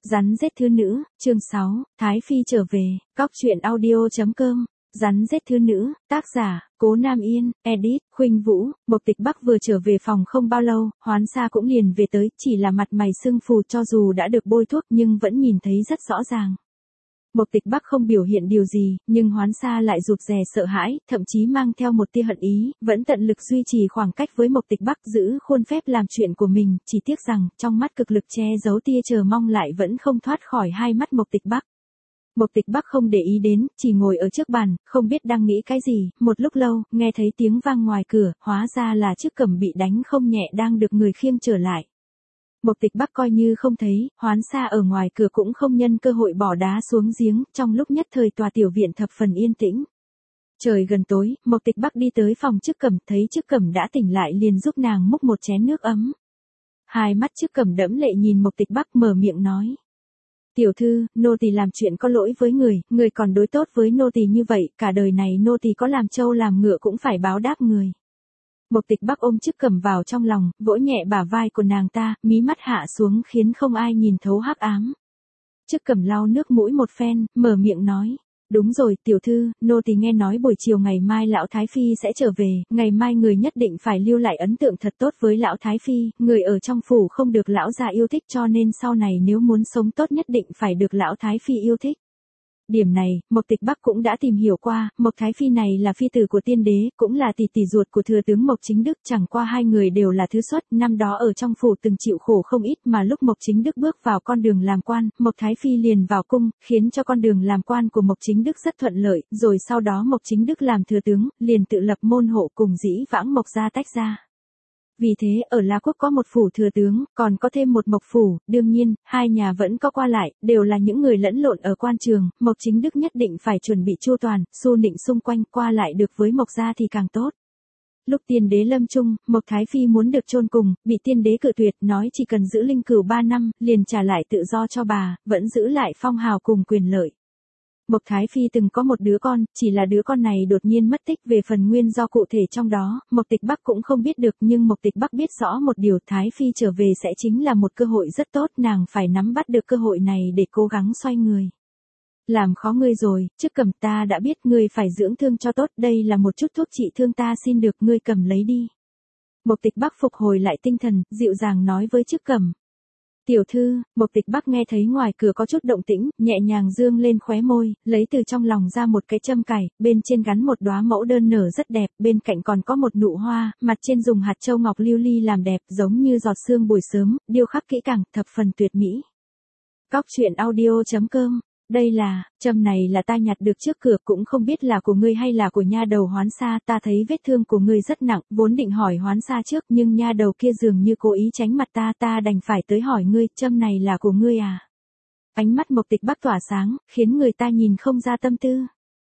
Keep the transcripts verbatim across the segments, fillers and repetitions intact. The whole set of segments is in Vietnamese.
Rắn rết thư nữ, chương sáu, Thái Phi trở về, cóc truyện audio chấm com. Rắn rết thư nữ, tác giả, Cố Nam Yên, edit, Khuynh Vũ. Mộc Tịch Bắc vừa trở về phòng không bao lâu, Hoán Sa cũng liền về tới, chỉ là mặt mày sưng phù, cho dù đã được bôi thuốc nhưng vẫn nhìn thấy rất rõ ràng. Mộc Tịch Bắc không biểu hiện điều gì, nhưng Hoán Sa lại rụt rè sợ hãi, thậm chí mang theo một tia hận ý, vẫn tận lực duy trì khoảng cách với Mộc Tịch Bắc, giữ khuôn phép làm chuyện của mình, chỉ tiếc rằng, trong mắt cực lực che giấu tia chờ mong lại vẫn không thoát khỏi hai mắt Mộc Tịch Bắc. Mộc Tịch Bắc không để ý đến, chỉ ngồi ở trước bàn, không biết đang nghĩ cái gì, một lúc lâu, nghe thấy tiếng vang ngoài cửa, hóa ra là chiếc cẩm bị đánh không nhẹ đang được người khiêng trở lại. Mộc Tịch Bắc coi như không thấy, Hoán Sa ở ngoài cửa cũng không nhân cơ hội bỏ đá xuống giếng, trong lúc nhất thời tòa tiểu viện thập phần yên tĩnh. Trời gần tối, Mộc Tịch Bắc đi tới phòng Trức Cẩm, thấy Trức Cẩm đã tỉnh lại liền giúp nàng múc một chén nước ấm. Hai mắt Trức Cẩm đẫm lệ nhìn Mộc Tịch Bắc mở miệng nói. Tiểu thư, nô tỳ làm chuyện có lỗi với người, người còn đối tốt với nô tỳ như vậy, cả đời này nô tỳ có làm trâu làm ngựa cũng phải báo đáp người. Mộc Tịch Bắc ôm Trức Cẩm vào trong lòng, vỗ nhẹ bả vai của nàng ta, mí mắt hạ xuống khiến không ai nhìn thấu hắc ám. Trức Cẩm lau nước mũi một phen, mở miệng nói. Đúng rồi, tiểu thư, nô tỳ nghe nói buổi chiều ngày mai lão Thái Phi sẽ trở về, ngày mai người nhất định phải lưu lại ấn tượng thật tốt với lão Thái Phi, người ở trong phủ không được lão già yêu thích cho nên sau này nếu muốn sống tốt nhất định phải được lão Thái Phi yêu thích. Điểm này, Mộc Tịch Bắc cũng đã tìm hiểu qua, Mộc Thái Phi này là phi tử của tiên đế, cũng là tỷ tỷ ruột của thừa tướng Mộc Chính Đức, chẳng qua hai người đều là thứ xuất, năm đó ở trong phủ từng chịu khổ không ít mà lúc Mộc Chính Đức bước vào con đường làm quan, Mộc Thái Phi liền vào cung, khiến cho con đường làm quan của Mộc Chính Đức rất thuận lợi, rồi sau đó Mộc Chính Đức làm thừa tướng, liền tự lập môn hộ cùng dĩ vãng Mộc gia tách ra. Vì thế, ở La Quốc có một phủ thừa tướng, còn có thêm một Mộc phủ, đương nhiên, hai nhà vẫn có qua lại, đều là những người lẫn lộn ở quan trường, Mộc Chính Đức nhất định phải chuẩn bị chu toàn, xu nịnh xung quanh, qua lại được với Mộc gia thì càng tốt. Lúc tiên đế lâm chung, Mộc Thái Phi muốn được chôn cùng, bị tiên đế cự tuyệt, nói chỉ cần giữ linh cửu ba năm, liền trả lại tự do cho bà, vẫn giữ lại phong hào cùng quyền lợi. Mộc Thái Phi từng có một đứa con, chỉ là đứa con này đột nhiên mất tích, về phần nguyên do cụ thể trong đó, Mộc Tịch Bắc cũng không biết được, nhưng Mộc Tịch Bắc biết rõ một điều, Thái Phi trở về sẽ chính là một cơ hội rất tốt, nàng phải nắm bắt được cơ hội này để cố gắng xoay người. Làm khó ngươi rồi, Trức Cẩm, ta đã biết ngươi phải dưỡng thương cho tốt, đây là một chút thuốc trị thương ta xin được, ngươi cầm lấy đi. Mộc Tịch Bắc phục hồi lại tinh thần, dịu dàng nói với Trức Cẩm. Tiểu thư, Mộc Tịch Bắc nghe thấy ngoài cửa có chút động tĩnh, nhẹ nhàng dương lên khóe môi, lấy từ trong lòng ra một cái châm cài, bên trên gắn một đóa mẫu đơn nở rất đẹp, bên cạnh còn có một nụ hoa, mặt trên dùng hạt châu ngọc lưu ly làm đẹp, giống như giọt sương buổi sớm, điêu khắc kỹ càng, thập phần tuyệt mỹ. Cóc truyện audio chấm com. Đây là, châm này là ta nhặt được trước cửa, cũng không biết là của ngươi hay là của nha đầu Hoán Sa, ta thấy vết thương của ngươi rất nặng, vốn định hỏi Hoán Sa trước, nhưng nha đầu kia dường như cố ý tránh mặt ta, ta đành phải tới hỏi ngươi, châm này là của ngươi à? Ánh mắt Mộc Tịch Bắc tỏa sáng, khiến người ta nhìn không ra tâm tư.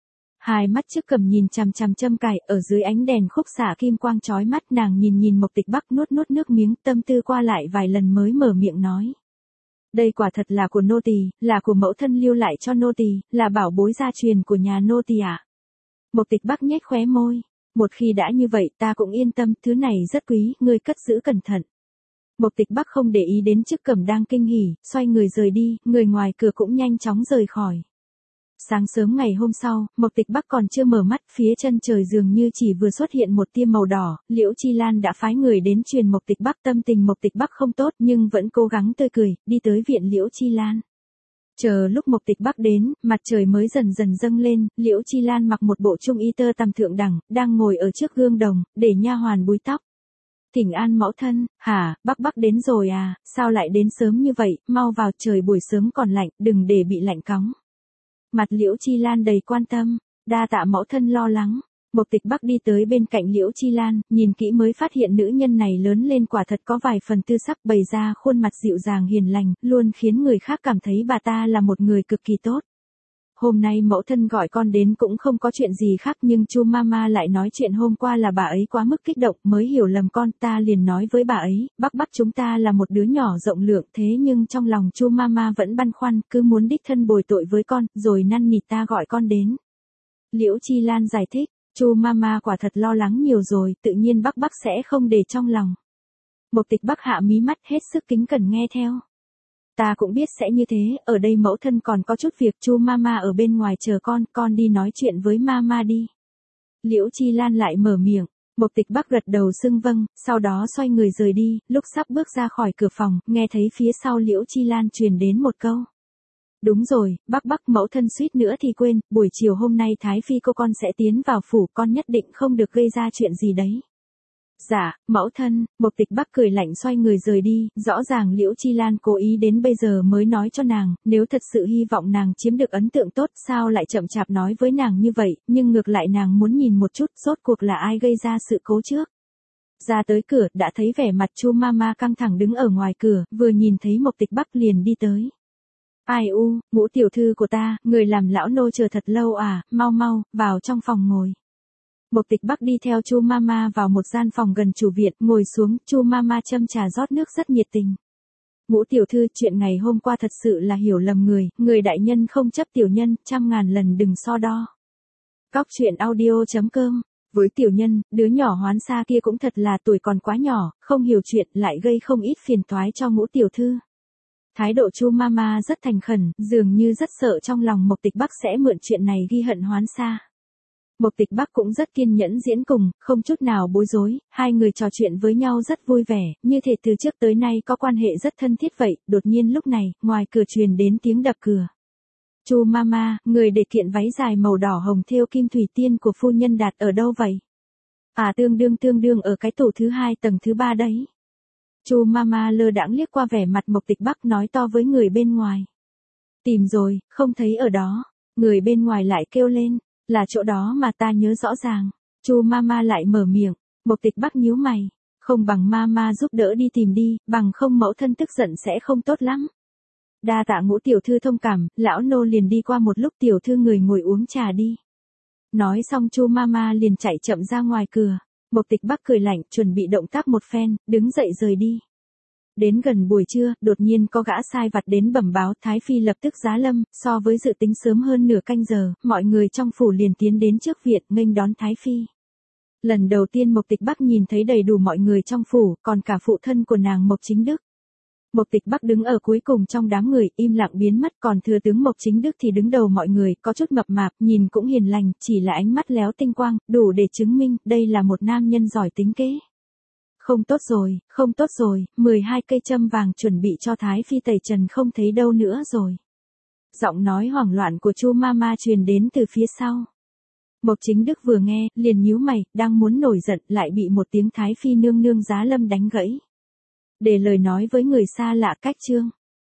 Hai mắt Trức Cẩm nhìn chằm chằm châm cài, ở dưới ánh đèn khúc xạ kim quang chói mắt, nàng nhìn nhìn Mộc Tịch Bắc nuốt nuốt nước miếng, tâm tư qua lại vài lần mới mở miệng nói. Đây quả thật là của nô tỳ, là của mẫu thân lưu lại cho nô tỳ, là bảo bối gia truyền của nhà nô tỳ ạ. À? Mộc Tịch Bắc nhếch khóe môi, một khi đã như vậy ta cũng yên tâm, thứ này rất quý, ngươi cất giữ cẩn thận. Mộc Tịch Bắc không để ý đến Trức Cẩm đang kinh hỉ, xoay người rời đi, người ngoài cửa cũng nhanh chóng rời khỏi. Sáng sớm ngày hôm sau, Mộc Tịch Bắc còn chưa mở mắt, phía chân trời dường như chỉ vừa xuất hiện một tia màu đỏ, Liễu Chi Lan đã phái người đến truyền Mộc Tịch Bắc, tâm tình Mộc Tịch Bắc không tốt nhưng vẫn cố gắng tươi cười, đi tới viện Liễu Chi Lan. Chờ lúc Mộc Tịch Bắc đến, mặt trời mới dần dần dâng lên, Liễu Chi Lan mặc một bộ trung y tơ tằm thượng đẳng, đang ngồi ở trước gương đồng, để nha hoàn búi tóc. Thỉnh an mẫu thân, hả, Bắc Bắc đến rồi à, sao lại đến sớm như vậy, mau vào, trời buổi sớm còn lạnh, đừng để bị lạnh cóng. Mặt Liễu Chi Lan đầy quan tâm, đa tạ mẫu thân lo lắng. Mộc Tịch Bắc đi tới bên cạnh Liễu Chi Lan, nhìn kỹ mới phát hiện nữ nhân này lớn lên quả thật có vài phần tư sắc, bày ra khuôn mặt dịu dàng hiền lành, luôn khiến người khác cảm thấy bà ta là một người cực kỳ tốt. Hôm nay mẫu thân gọi con đến cũng không có chuyện gì khác, nhưng Chu Mama lại nói chuyện hôm qua là bà ấy quá mức kích động, mới hiểu lầm con, ta liền nói với bà ấy, Bắc Bắc chúng ta là một đứa nhỏ rộng lượng, thế nhưng trong lòng Chu Mama vẫn băn khoăn, cứ muốn đích thân bồi tội với con, rồi năn nỉ ta gọi con đến. Liễu Chi Lan giải thích, Chu Mama quả thật lo lắng nhiều rồi, tự nhiên Bắc Bắc sẽ không để trong lòng. Mộc Tịch Bắc hạ mí mắt hết sức kính cẩn nghe theo. Ta cũng biết sẽ như thế, ở đây mẫu thân còn có chút việc, Chu mama ở bên ngoài chờ con, con đi nói chuyện với mama đi. Liễu Chi Lan lại mở miệng, Mộc Tịch Bắc gật đầu xưng vâng, sau đó xoay người rời đi, lúc sắp bước ra khỏi cửa phòng, nghe thấy phía sau Liễu Chi Lan truyền đến một câu. Đúng rồi, Bắc Bắc, mẫu thân suýt nữa thì quên, buổi chiều hôm nay Thái Phi cô con sẽ tiến vào phủ, con nhất định không được gây ra chuyện gì đấy. Dạ, mẫu thân. Mộc Tịch Bắc cười lạnh xoay người rời đi, rõ ràng Liễu Chi Lan cố ý đến bây giờ mới nói cho nàng, nếu thật sự hy vọng nàng chiếm được ấn tượng tốt sao lại chậm chạp nói với nàng như vậy, nhưng ngược lại nàng muốn nhìn một chút rốt cuộc là ai gây ra sự cố trước. Ra tới cửa, đã thấy vẻ mặt Chu mama căng thẳng đứng ở ngoài cửa, vừa nhìn thấy Mộc Tịch Bắc liền đi tới. Ai u, Ngũ tiểu thư của ta, người làm lão nô chờ thật lâu à, mau mau, vào trong phòng ngồi. Mộc Tịch Bắc đi theo Chu mama vào một gian phòng gần chủ viện, ngồi xuống, Chu mama châm trà rót nước rất nhiệt tình. Ngũ tiểu thư, chuyện ngày hôm qua thật sự là hiểu lầm người, người đại nhân không chấp tiểu nhân, trăm ngàn lần đừng so đo. Cóc truyện audio chấm com. Với tiểu nhân, đứa nhỏ Hoán Sa kia cũng thật là tuổi còn quá nhỏ, không hiểu chuyện, lại gây không ít phiền toái cho Ngũ tiểu thư. Thái độ Chu mama rất thành khẩn, dường như rất sợ trong lòng Mộc Tịch Bắc sẽ mượn chuyện này ghi hận Hoán Sa. Mộc Tịch Bắc cũng rất kiên nhẫn diễn cùng, không chút nào bối rối, hai người trò chuyện với nhau rất vui vẻ, như thể từ trước tới nay có quan hệ rất thân thiết vậy, đột nhiên lúc này, ngoài cửa truyền đến tiếng đập cửa. Chu mama, người để kiện váy dài màu đỏ hồng thêu kim thủy tiên của phu nhân đặt ở đâu vậy? À tương đương tương đương ở cái tủ thứ hai tầng thứ ba đấy. Chu mama lơ đãng liếc qua vẻ mặt Mộc Tịch Bắc nói to với người bên ngoài. Tìm rồi, không thấy ở đó. Người bên ngoài lại kêu lên, là chỗ đó mà ta nhớ rõ ràng. Chu mama lại mở miệng, Mộc Tịch Bắc nhíu mày, không bằng mama giúp đỡ đi tìm đi, bằng không mẫu thân tức giận sẽ không tốt lắm. Đa tạ Ngũ tiểu thư thông cảm, lão nô liền đi qua một lúc, tiểu thư người ngồi uống trà đi. Nói xong Chu mama liền chạy chậm ra ngoài cửa. Mộc Tịch Bắc cười lạnh, chuẩn bị động tác một phen, đứng dậy rời đi. Đến gần buổi trưa, đột nhiên có gã sai vặt đến bẩm báo, Thái Phi lập tức giá lâm, so với dự tính sớm hơn nửa canh giờ, mọi người trong phủ liền tiến đến trước viện, nghênh đón Thái Phi. Lần đầu tiên Mộc Tịch Bắc nhìn thấy đầy đủ mọi người trong phủ, còn cả phụ thân của nàng Mộc Chính Đức. Mộc Tịch Bắc đứng ở cuối cùng trong đám người, im lặng biến mất, còn thừa tướng Mộc Chính Đức thì đứng đầu mọi người, có chút mập mạp, nhìn cũng hiền lành, chỉ là ánh mắt léo tinh quang, đủ để chứng minh, đây là một nam nhân giỏi tính kế. Không tốt rồi, không tốt rồi, mười hai cây châm vàng chuẩn bị cho Thái Phi tẩy trần không thấy đâu nữa rồi. Giọng nói hoảng loạn của Chu mama truyền đến từ phía sau. Mộc Chính Đức vừa nghe, liền nhíu mày, đang muốn nổi giận, lại bị một tiếng Thái Phi nương nương giá lâm đánh gãy. Để lời nói với người xa lạ cách chương.